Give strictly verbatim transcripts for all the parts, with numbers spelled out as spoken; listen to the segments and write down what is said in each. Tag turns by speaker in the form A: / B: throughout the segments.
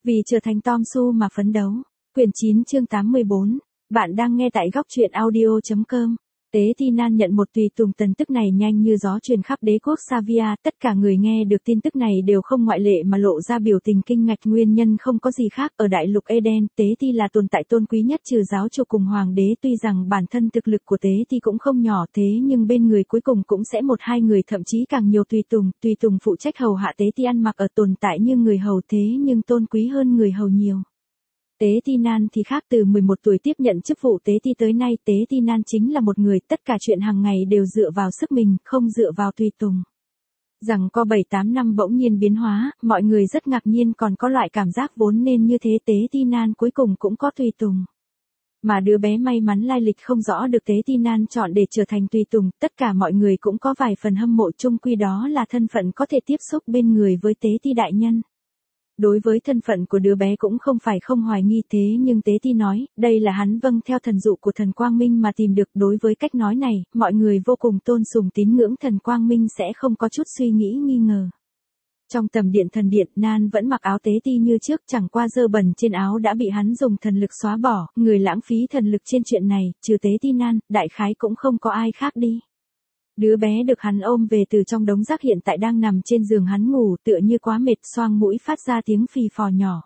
A: Vì trở thành Tom Su mà phấn đấu. Quyển chín chương tám mươi bốn. Bạn đang nghe tại góc truyện audio chấm com. Tế Ti Nan nhận một tùy tùng, tin tức này nhanh như gió truyền khắp đế quốc Savia, tất cả người nghe được tin tức này đều không ngoại lệ mà lộ ra biểu tình kinh ngạc. Nguyên nhân không có gì khác, ở đại lục Eden, Tế Ti là tồn tại tôn quý nhất trừ giáo chủ cùng hoàng đế. Tuy rằng bản thân thực lực của Tế Ti cũng không nhỏ, thế nhưng bên người cuối cùng cũng sẽ một hai người, thậm chí càng nhiều tùy tùng. Tùy tùng phụ trách hầu hạ Tế Ti, ăn mặc ở tồn tại như người hầu, thế nhưng tôn quý hơn người hầu nhiều. Tế Ti Nan thì khác, từ mười một tuổi tiếp nhận chức vụ Tế Ti tới nay, Tế Ti Nan chính là một người, tất cả chuyện hàng ngày đều dựa vào sức mình, không dựa vào tùy tùng. Rằng có bảy tám năm bỗng nhiên biến hóa, mọi người rất ngạc nhiên, còn có loại cảm giác vốn nên như thế. Tế Ti Nan cuối cùng cũng có tùy tùng. Mà đứa bé may mắn lai lịch không rõ được Tế Ti Nan chọn để trở thành tùy tùng, tất cả mọi người cũng có vài phần hâm mộ, chung quy đó là thân phận có thể tiếp xúc bên người với Tế Ti đại nhân. Đối với thân phận của đứa bé cũng không phải không hoài nghi, thế nhưng Tế Ti nói, đây là hắn vâng theo thần dụ của thần Quang Minh mà tìm được. Đối với cách nói này, mọi người vô cùng tôn sùng tín ngưỡng thần Quang Minh, sẽ không có chút suy nghĩ nghi ngờ. Trong tầm điện thần điện, Nan vẫn mặc áo Tế Ti như trước, chẳng qua dơ bẩn trên áo đã bị hắn dùng thần lực xóa bỏ. Người lãng phí thần lực trên chuyện này, trừ Tế Ti Nan, đại khái cũng không có ai khác đi. Đứa bé được hắn ôm về từ trong đống rác hiện tại đang nằm trên giường hắn ngủ, tựa như quá mệt, xoang mũi phát ra tiếng phì phò nhỏ.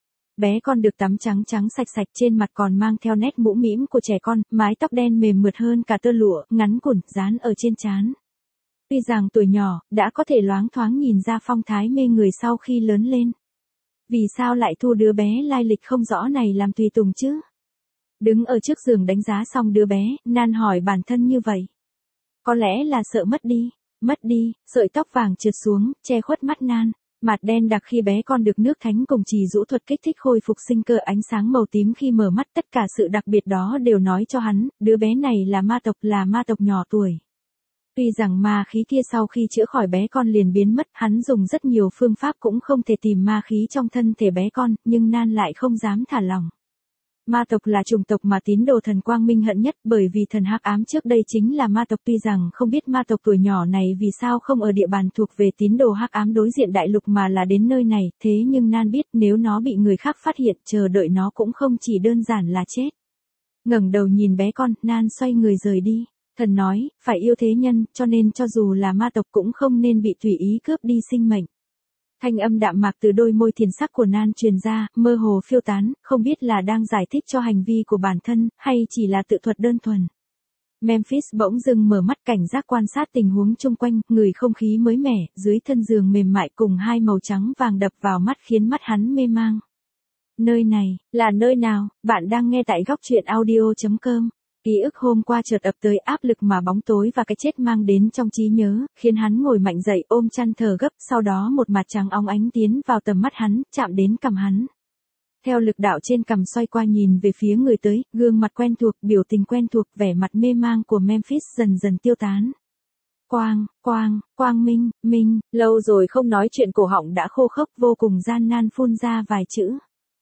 A: Bé con được tắm trắng trắng sạch sạch, trên mặt còn mang theo nét mũ mĩm của trẻ con, mái tóc đen mềm mượt hơn cả tơ lụa, ngắn cùn, dán ở trên trán. Tuy rằng tuổi nhỏ, đã có thể loáng thoáng nhìn ra phong thái mê người sau khi lớn lên. Vì sao lại thu đứa bé lai lịch không rõ này làm tùy tùng chứ? Đứng ở trước giường đánh giá xong đứa bé, Nan hỏi bản thân như vậy. Có lẽ là sợ mất đi, mất đi, sợi tóc vàng trượt xuống, che khuất mắt Nan. Mặt đen đặc khi bé con được nước thánh cùng trì rũ thuật kích thích khôi phục sinh cơ, ánh sáng màu tím khi mở mắt, tất cả sự đặc biệt đó đều nói cho hắn, đứa bé này là ma tộc, là ma tộc nhỏ tuổi. Tuy rằng ma khí kia sau khi chữa khỏi bé con liền biến mất, hắn dùng rất nhiều phương pháp cũng không thể tìm ma khí trong thân thể bé con, nhưng Nan lại không dám thả lỏng. Ma tộc là chủng tộc mà tín đồ thần Quang Minh hận nhất, bởi vì thần hắc ám trước đây chính là ma tộc. Tuy rằng không biết ma tộc tuổi nhỏ này vì sao không ở địa bàn thuộc về tín đồ hắc ám đối diện đại lục mà là đến nơi này, thế nhưng Nan biết nếu nó bị người khác phát hiện, chờ đợi nó cũng không chỉ đơn giản là chết. Ngẩng đầu nhìn bé con, Nan xoay người rời đi. Thần nói, phải yêu thế nhân, cho nên cho dù là ma tộc cũng không nên bị tùy ý cướp đi sinh mệnh. Thanh âm đạm mạc từ đôi môi thiền sắc của Nan truyền ra, mơ hồ phiêu tán, không biết là đang giải thích cho hành vi của bản thân, hay chỉ là tự thuật đơn thuần. Memphis bỗng dưng mở mắt, cảnh giác quan sát tình huống chung quanh, ngửi không khí mới mẻ, dưới thân giường mềm mại cùng hai màu trắng vàng đập vào mắt khiến mắt hắn mê mang. Nơi này, là nơi nào? Bạn đang nghe tại góc truyện audio chấm com. Ký ức hôm qua chợt ập tới, áp lực mà bóng tối và cái chết mang đến trong trí nhớ, khiến hắn ngồi mạnh dậy ôm chăn thở gấp, sau đó một mặt trắng óng ánh tiến vào tầm mắt hắn, chạm đến cằm hắn. Theo lực đạo trên cằm xoay qua nhìn về phía người tới, gương mặt quen thuộc, biểu tình quen thuộc, vẻ mặt mê mang của Memphis dần dần tiêu tán. Quang, Quang, Quang Minh, Minh, lâu rồi không nói chuyện, cổ họng đã khô khốc, vô cùng gian nan phun ra vài chữ.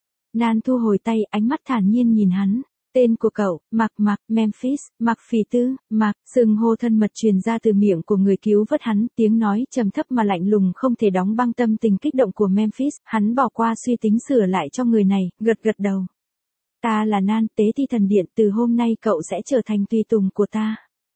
A: Nan thu hồi tay, ánh mắt thản nhiên nhìn hắn. Tên của cậu, Mạc Mạc, Memphis, Mạc Phỉ Tư, Mạc, xưng hô thân mật truyền ra từ miệng của người cứu vớt hắn, tiếng nói trầm thấp mà lạnh lùng không thể đóng băng tâm tình kích động của Memphis, hắn bỏ qua suy tính sửa lại cho người này, gật gật đầu. Ta là Nan, Tế Ti thần điện, từ hôm nay cậu sẽ trở thành tùy tùng của ta.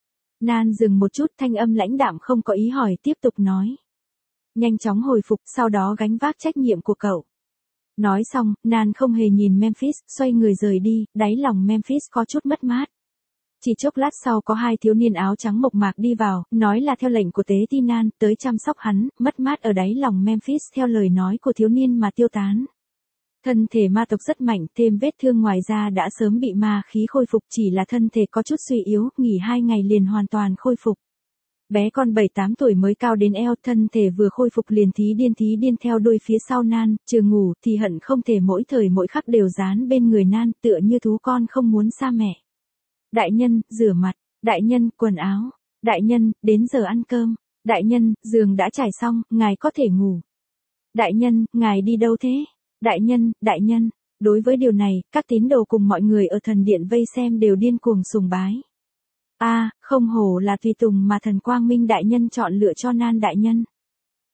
A: Nan dừng một chút, thanh âm lãnh đạm không có ý hỏi, tiếp tục nói. Nhanh chóng hồi phục, sau đó gánh vác trách nhiệm của cậu. Nói xong, Nan không hề nhìn Memphis, xoay người rời đi, đáy lòng Memphis có chút mất mát. Chỉ chốc lát sau có hai thiếu niên áo trắng mộc mạc đi vào, nói là theo lệnh của Tế Ti Nan, tới chăm sóc hắn, mất mát ở đáy lòng Memphis theo lời nói của thiếu niên mà tiêu tán. Thân thể ma tộc rất mạnh, thêm vết thương ngoài ra đã sớm bị ma khí khôi phục, chỉ là thân thể có chút suy yếu, nghỉ hai ngày liền hoàn toàn khôi phục. Bé con bảy tám tuổi mới cao đến eo, thân thể vừa khôi phục liền thí điên thí điên theo đuôi phía sau Nan, trừ ngủ thì hận không thể mỗi thời mỗi khắc đều dán bên người Nan, tựa như thú con không muốn xa mẹ. Đại nhân, rửa mặt, đại nhân, quần áo, đại nhân, đến giờ ăn cơm, đại nhân, giường đã trải xong, ngài có thể ngủ. Đại nhân, ngài đi đâu thế? Đại nhân, đại nhân, đối với điều này, các tín đồ cùng mọi người ở thần điện vây xem đều điên cuồng sùng bái. A, à, không hổ là tùy tùng mà thần Quang Minh đại nhân chọn lựa cho Nan đại nhân.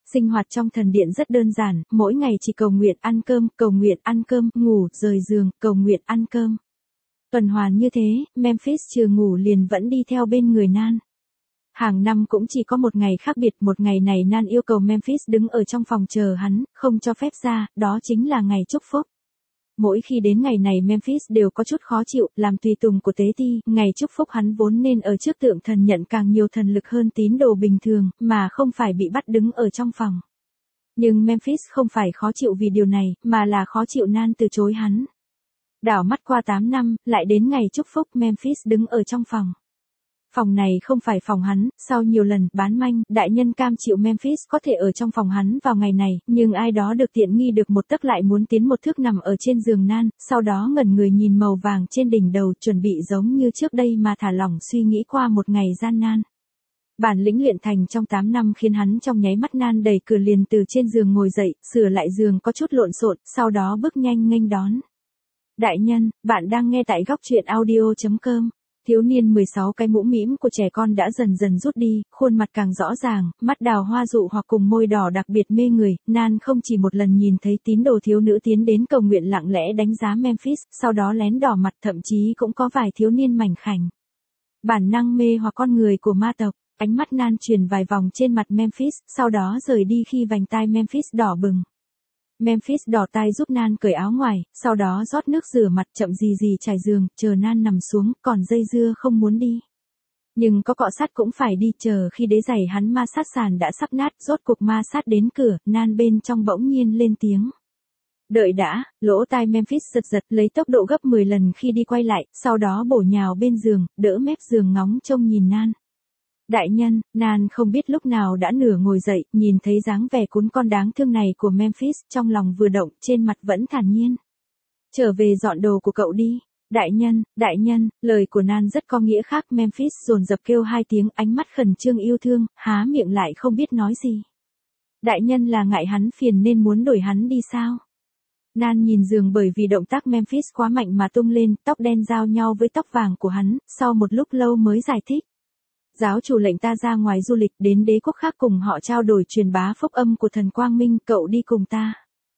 A: Sinh hoạt trong thần điện rất đơn giản, mỗi ngày chỉ cầu nguyện ăn cơm, cầu nguyện ăn cơm, ngủ, rời giường, cầu nguyện ăn cơm. Tuần hoàn như thế, Memphis trừ ngủ liền vẫn đi theo bên người Nan. Hàng năm cũng chỉ có một ngày khác biệt, một ngày này Nan yêu cầu Memphis đứng ở trong phòng chờ hắn, không cho phép ra, đó chính là ngày chúc phúc. Mỗi khi đến ngày này Memphis đều có chút khó chịu, làm tùy tùng của tế ti, ngày chúc phúc hắn vốn nên ở trước tượng thần nhận càng nhiều thần lực hơn tín đồ bình thường, mà không phải bị bắt đứng ở trong phòng. Nhưng Memphis không phải khó chịu vì điều này, mà là khó chịu Nan từ chối hắn. Đảo mắt qua tám năm, lại đến ngày chúc phúc Memphis đứng ở trong phòng. Phòng này không phải phòng hắn, sau nhiều lần bán manh, đại nhân cam chịu Memphis có thể ở trong phòng hắn vào ngày này, nhưng ai đó được tiện nghi được một tấc lại muốn tiến một thước nằm ở trên giường Nan, sau đó ngẩn người nhìn màu vàng trên đỉnh đầu chuẩn bị giống như trước đây mà thả lỏng suy nghĩ qua một ngày gian nan. Bản lĩnh luyện thành trong tám năm khiến hắn trong nháy mắt Nan đẩy cửa liền từ trên giường ngồi dậy, sửa lại giường có chút lộn xộn, sau đó bước nhanh nghênh đón. Đại nhân, bạn đang nghe tại góc truyện audio chấm com. Thiếu niên mười sáu cái mũ mĩm của trẻ con đã dần dần rút đi, khuôn mặt càng rõ ràng, mắt đào hoa dụ hoặc cùng môi đỏ đặc biệt mê người, Nan không chỉ một lần nhìn thấy tín đồ thiếu nữ tiến đến cầu nguyện lặng lẽ đánh giá Memphis, sau đó lén đỏ mặt, thậm chí cũng có vài thiếu niên mảnh khảnh. Bản năng mê hoặc con người của ma tộc, ánh mắt Nan truyền vài vòng trên mặt Memphis, sau đó rời đi khi vành tai Memphis đỏ bừng. Memphis đỏ tai giúp Nan cởi áo ngoài, sau đó rót nước rửa mặt chậm gì gì trải giường, chờ Nan nằm xuống, còn dây dưa không muốn đi. Nhưng có cọ sát cũng phải đi, chờ khi đế giày hắn ma sát sàn đã sắp nát, rốt cuộc ma sát đến cửa, Nan bên trong bỗng nhiên lên tiếng. Đợi đã, lỗ tai Memphis giật giật lấy tốc độ gấp mười lần khi đi quay lại, sau đó bổ nhào bên giường, đỡ mép giường ngóng trông nhìn Nan. Đại nhân, Nan không biết lúc nào đã nửa ngồi dậy, nhìn thấy dáng vẻ cún con đáng thương này của Memphis, trong lòng vừa động, trên mặt vẫn thản nhiên. Trở về dọn đồ của cậu đi. Đại nhân, đại nhân, lời của Nan rất có nghĩa khác, Memphis dồn dập kêu hai tiếng, ánh mắt khẩn trương yêu thương, há miệng lại không biết nói gì. Đại nhân là ngại hắn phiền nên muốn đuổi hắn đi sao? Nan nhìn giường bởi vì động tác Memphis quá mạnh mà tung lên, tóc đen giao nhau với tóc vàng của hắn, sau một lúc lâu mới giải thích. Giáo chủ lệnh ta ra ngoài du lịch đến đế quốc khác cùng họ trao đổi truyền bá phúc âm của thần Quang Minh, cậu đi cùng ta.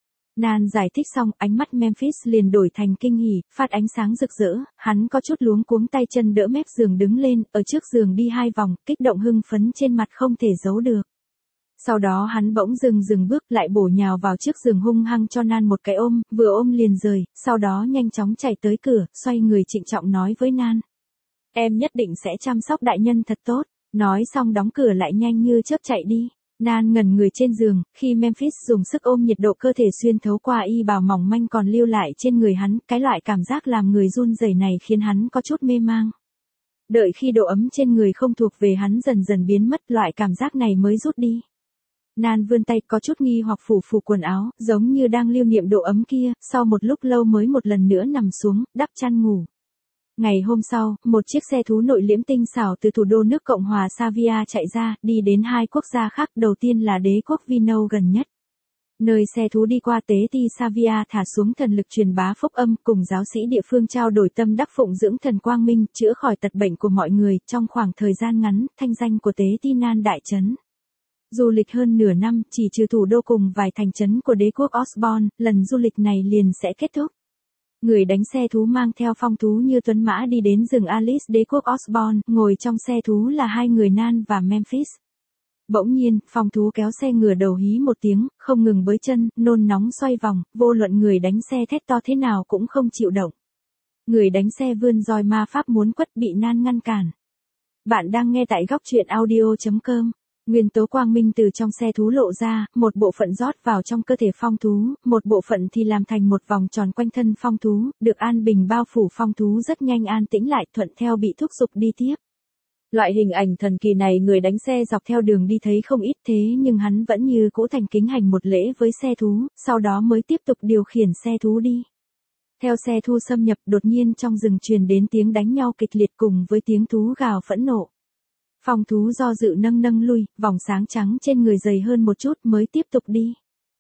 A: Nan giải thích xong, ánh mắt Memphis liền đổi thành kinh hỉ, phát ánh sáng rực rỡ, hắn có chút luống cuống tay chân đỡ mép giường đứng lên, ở trước giường đi hai vòng, kích động hưng phấn trên mặt không thể giấu được. Sau đó hắn bỗng dừng dừng bước lại bổ nhào vào trước giường hung hăng cho Nan một cái ôm, vừa ôm liền rời, sau đó nhanh chóng chạy tới cửa, xoay người trịnh trọng nói với Nan. Em nhất định sẽ chăm sóc đại nhân thật tốt, nói xong đóng cửa lại nhanh như chớp chạy đi. Nan ngẩn người trên giường, khi Memphis dùng sức ôm nhiệt độ cơ thể xuyên thấu qua y bào mỏng manh còn lưu lại trên người hắn, cái loại cảm giác làm người run rẩy này khiến hắn có chút mê mang. Đợi khi độ ấm trên người không thuộc về hắn dần dần biến mất, loại cảm giác này mới rút đi. Nan vươn tay có chút nghi hoặc phủ phủ quần áo, giống như đang lưu niệm độ ấm kia, sau một lúc lâu mới một lần nữa nằm xuống, đắp chăn ngủ. Ngày hôm sau, một chiếc xe thú nội liễm tinh xảo từ thủ đô nước Cộng hòa Savia chạy ra, đi đến hai quốc gia khác, đầu tiên là đế quốc Vino gần nhất. Nơi xe thú đi qua tế ti Savia thả xuống thần lực truyền bá phúc âm, cùng giáo sĩ địa phương trao đổi tâm đắc phụng dưỡng thần Quang Minh, chữa khỏi tật bệnh của mọi người, trong khoảng thời gian ngắn, thanh danh của tế ti Nan đại chấn. Du lịch hơn nửa năm, chỉ trừ thủ đô cùng vài thành trấn của đế quốc Osborne, lần du lịch này liền sẽ kết thúc. Người đánh xe thú mang theo phong thú như tuấn mã đi đến rừng Alice đế quốc Osborne, ngồi trong xe thú là hai người Nan và Memphis. Bỗng nhiên, phong thú kéo xe ngửa đầu hí một tiếng, không ngừng bới chân, nôn nóng xoay vòng, vô luận người đánh xe thét to thế nào cũng không chịu động. Người đánh xe vươn roi ma pháp muốn quất bị Nan ngăn cản. Bạn đang nghe tại góc truyện audio chấm com. Nguyên tố quang minh từ trong xe thú lộ ra, một bộ phận rót vào trong cơ thể phong thú, một bộ phận thì làm thành một vòng tròn quanh thân phong thú, được an bình bao phủ, phong thú rất nhanh an tĩnh lại, thuận theo bị thúc giục đi tiếp. Loại hình ảnh thần kỳ này người đánh xe dọc theo đường đi thấy không ít, thế nhưng hắn vẫn như cũ thành kính hành một lễ với xe thú, sau đó mới tiếp tục điều khiển xe thú đi. Theo xe thú xâm nhập, đột nhiên trong rừng truyền đến tiếng đánh nhau kịch liệt cùng với tiếng thú gào phẫn nộ. Phong thú do dự nâng nâng lui, vòng sáng trắng trên người dày hơn một chút mới tiếp tục đi.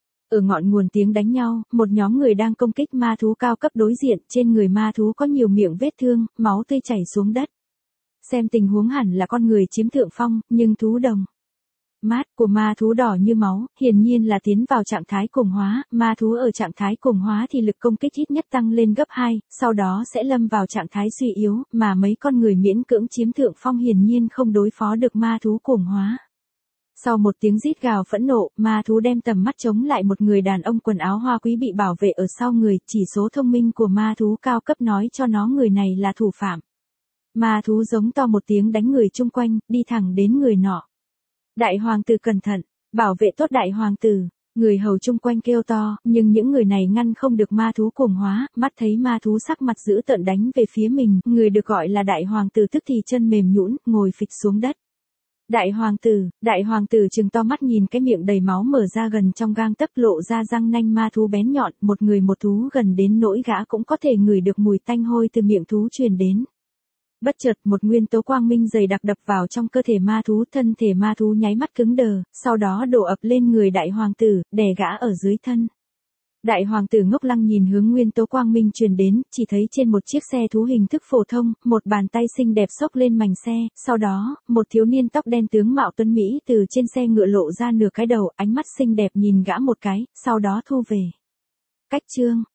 A: Ở ngọn nguồn tiếng đánh nhau, một nhóm người đang công kích ma thú cao cấp đối diện, trên người ma thú có nhiều miệng vết thương, máu tươi chảy xuống đất. Xem tình huống hẳn là con người chiếm thượng phong, nhưng thú đồng. mắt của ma thú đỏ như máu, hiển nhiên là tiến vào trạng thái cuồng hóa, ma thú ở trạng thái cuồng hóa thì lực công kích ít nhất tăng lên gấp hai, sau đó sẽ lâm vào trạng thái suy yếu, mà mấy con người miễn cưỡng chiếm thượng phong hiển nhiên không đối phó được ma thú cuồng hóa. Sau một tiếng rít gào phẫn nộ, ma thú đem tầm mắt chống lại một người đàn ông quần áo hoa quý bị bảo vệ ở sau người, chỉ số thông minh của ma thú cao cấp nói cho nó người này là thủ phạm. Ma thú giống to một tiếng đánh người chung quanh, đi thẳng đến người nọ. Đại hoàng tử cẩn thận, bảo vệ tốt đại hoàng tử. Người hầu chung quanh kêu to, nhưng những người này ngăn không được ma thú cuồng hóa, mắt thấy ma thú sắc mặt dữ tợn đánh về phía mình, người được gọi là đại hoàng tử tức thì chân mềm nhũn, ngồi phịch xuống đất. Đại hoàng tử, đại hoàng tử trừng to mắt nhìn cái miệng đầy máu mở ra gần trong gang tấc lộ ra răng nanh ma thú bén nhọn, một người một thú gần đến nỗi gã cũng có thể ngửi được mùi tanh hôi từ miệng thú truyền đến. Bất chợt một nguyên tố quang minh dày đặc đập vào trong cơ thể ma thú, thân thể ma thú nháy mắt cứng đờ, sau đó đổ ập lên người đại hoàng tử, đè gã ở dưới thân. Đại hoàng tử ngốc lăng nhìn hướng nguyên tố quang minh truyền đến, chỉ thấy trên một chiếc xe thú hình thức phổ thông, một bàn tay xinh đẹp xốc lên mành xe, sau đó, một thiếu niên tóc đen tướng mạo tuấn Mỹ từ trên xe ngựa lộ ra nửa cái đầu, ánh mắt xinh đẹp nhìn gã một cái, sau đó thu về. Cách chương